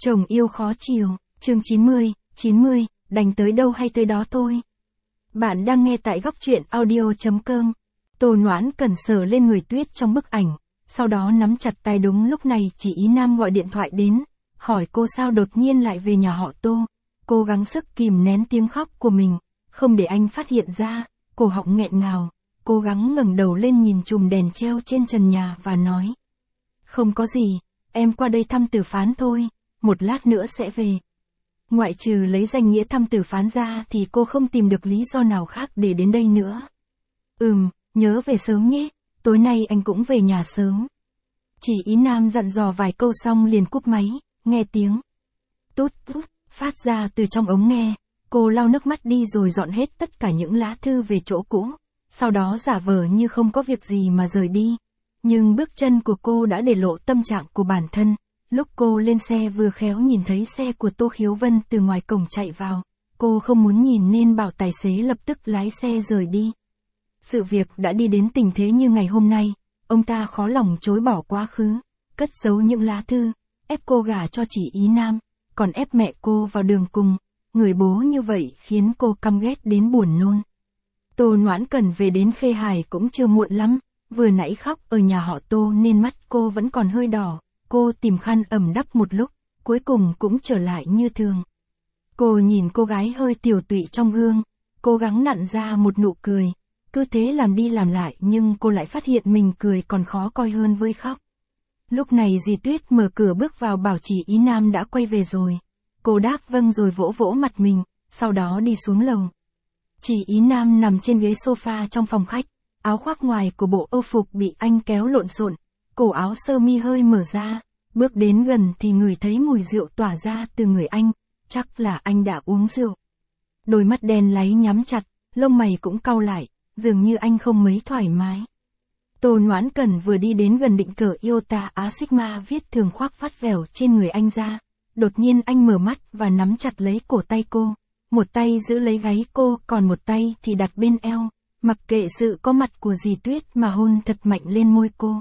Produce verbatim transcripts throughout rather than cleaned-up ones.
Chồng yêu khó chiều, chương chín mươi, chín mươi, đành tới đâu hay tới đó thôi. Bạn đang nghe tại góc truyện audio.com. Tô Noãn Cẩn sờ lên người Tuyết trong bức ảnh, sau đó nắm chặt tay. Đúng lúc này chị Ý Nam gọi điện thoại đến, hỏi cô sao đột nhiên lại về nhà họ Tô. Cô gắng sức kìm nén tiếng khóc của mình, không để anh phát hiện ra, cổ họng nghẹn ngào, cố gắng ngẩng đầu lên nhìn chùm đèn treo trên trần nhà và nói. Không có gì, em qua đây thăm Tử Phán thôi, một lát nữa sẽ về. Ngoại trừ lấy danh nghĩa thăm Tử Phán ra thì cô không tìm được lý do nào khác để đến đây nữa. Ừm, nhớ về sớm nhé, tối nay anh cũng về nhà sớm. Chị Ý Nam dặn dò vài câu xong liền cúp máy, nghe tiếng tút tút phát ra từ trong ống nghe. Cô lau nước mắt đi rồi dọn hết tất cả những lá thư về chỗ cũ, sau đó giả vờ như không có việc gì mà rời đi. Nhưng bước chân của cô đã để lộ tâm trạng của bản thân. Lúc cô lên xe vừa khéo nhìn thấy xe của Tô Khiếu Vân từ ngoài cổng chạy vào. Cô không muốn nhìn nên bảo tài xế lập tức lái xe rời đi. Sự việc đã đi đến tình thế như ngày hôm nay, ông ta khó lòng chối bỏ quá khứ, cất giấu những lá thư, ép cô gả cho chị Ý Nam, còn ép mẹ cô vào đường cùng. Người bố như vậy khiến cô căm ghét đến buồn nôn. Tô Noãn Cẩn về đến Khê Hải cũng chưa muộn lắm, vừa nãy khóc ở nhà họ Tô nên mắt cô vẫn còn hơi đỏ. Cô tìm khăn ẩm đắp một lúc, cuối cùng cũng trở lại như thường. Cô nhìn cô gái hơi tiều tụy trong gương, cố gắng nặn ra một nụ cười, cứ thế làm đi làm lại nhưng cô lại phát hiện mình cười còn khó coi hơn với khóc. Lúc này dì Tuyết mở cửa bước vào bảo chị Ý Nam đã quay về rồi. Cô đáp vâng rồi vỗ vỗ mặt mình, sau đó đi xuống lầu. Chị Ý Nam nằm trên ghế sofa trong phòng khách, áo khoác ngoài của bộ âu phục bị anh kéo lộn xộn, cổ áo sơ mi hơi mở ra, bước đến gần thì ngửi thấy mùi rượu tỏa ra từ người anh, chắc là anh đã uống rượu. Đôi mắt đen láy nhắm chặt, lông mày cũng cau lại, dường như anh không mấy thoải mái. Tô Noãn Cẩn vừa đi đến gần định cởi Iota Á Sigma viết thường khoác phát vẻo trên người anh ra. Đột nhiên anh mở mắt và nắm chặt lấy cổ tay cô, một tay giữ lấy gáy cô còn một tay thì đặt bên eo, mặc kệ sự có mặt của dì Tuyết mà hôn thật mạnh lên môi cô.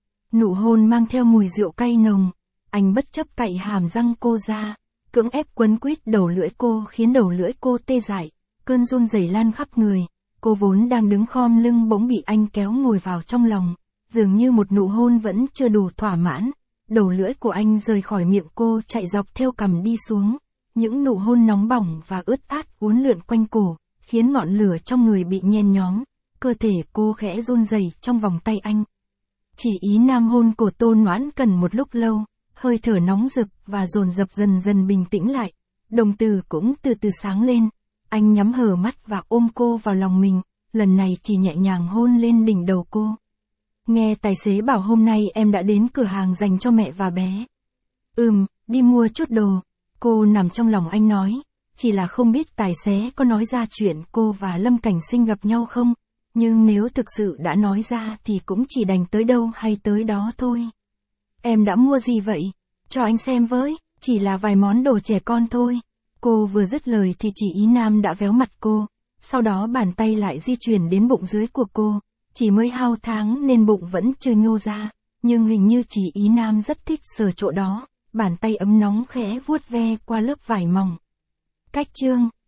Nụ hôn mang theo mùi rượu cay nồng, anh bất chấp cạy hàm răng cô ra, cưỡng ép quấn quýt đầu lưỡi cô khiến đầu lưỡi cô tê dại, cơn run rẩy lan khắp người. Cô vốn đang đứng khom lưng bỗng bị anh kéo ngồi vào trong lòng, dường như một nụ hôn vẫn chưa đủ thỏa mãn. Đầu lưỡi của anh rời khỏi miệng cô chạy dọc theo cằm đi xuống, những nụ hôn nóng bỏng và ướt át uốn lượn quanh cổ, khiến ngọn lửa trong người bị nhen nhóm, cơ thể cô khẽ run rẩy trong vòng tay anh. Chị Ý Nam hôn cổ Tô Noãn Cẩn một lúc lâu, hơi thở nóng rực và dồn dập dần dần bình tĩnh lại, đồng tử cũng từ từ sáng lên, anh nhắm hờ mắt và ôm cô vào lòng mình, lần này chỉ nhẹ nhàng hôn lên đỉnh đầu cô. Nghe tài xế bảo hôm nay em đã đến cửa hàng dành cho mẹ và bé. Ừm, đi mua chút đồ. Cô nằm trong lòng anh nói, chỉ là không biết tài xế có nói ra chuyện cô và Lâm Cảnh Sinh gặp nhau không, nhưng nếu thực sự đã nói ra thì cũng chỉ đành tới đâu hay tới đó thôi. Em đã mua gì vậy? Cho anh xem với, chỉ là vài món đồ trẻ con thôi. Cô vừa dứt lời thì chị Ý Nam đã véo mặt cô, sau đó bàn tay lại di chuyển đến bụng dưới của cô. Chỉ mới hai tháng nên bụng vẫn chưa nhô ra, nhưng hình như chị Ý Nam rất thích sờ chỗ đó, bàn tay ấm nóng khẽ vuốt ve qua lớp vải mỏng. Cách chương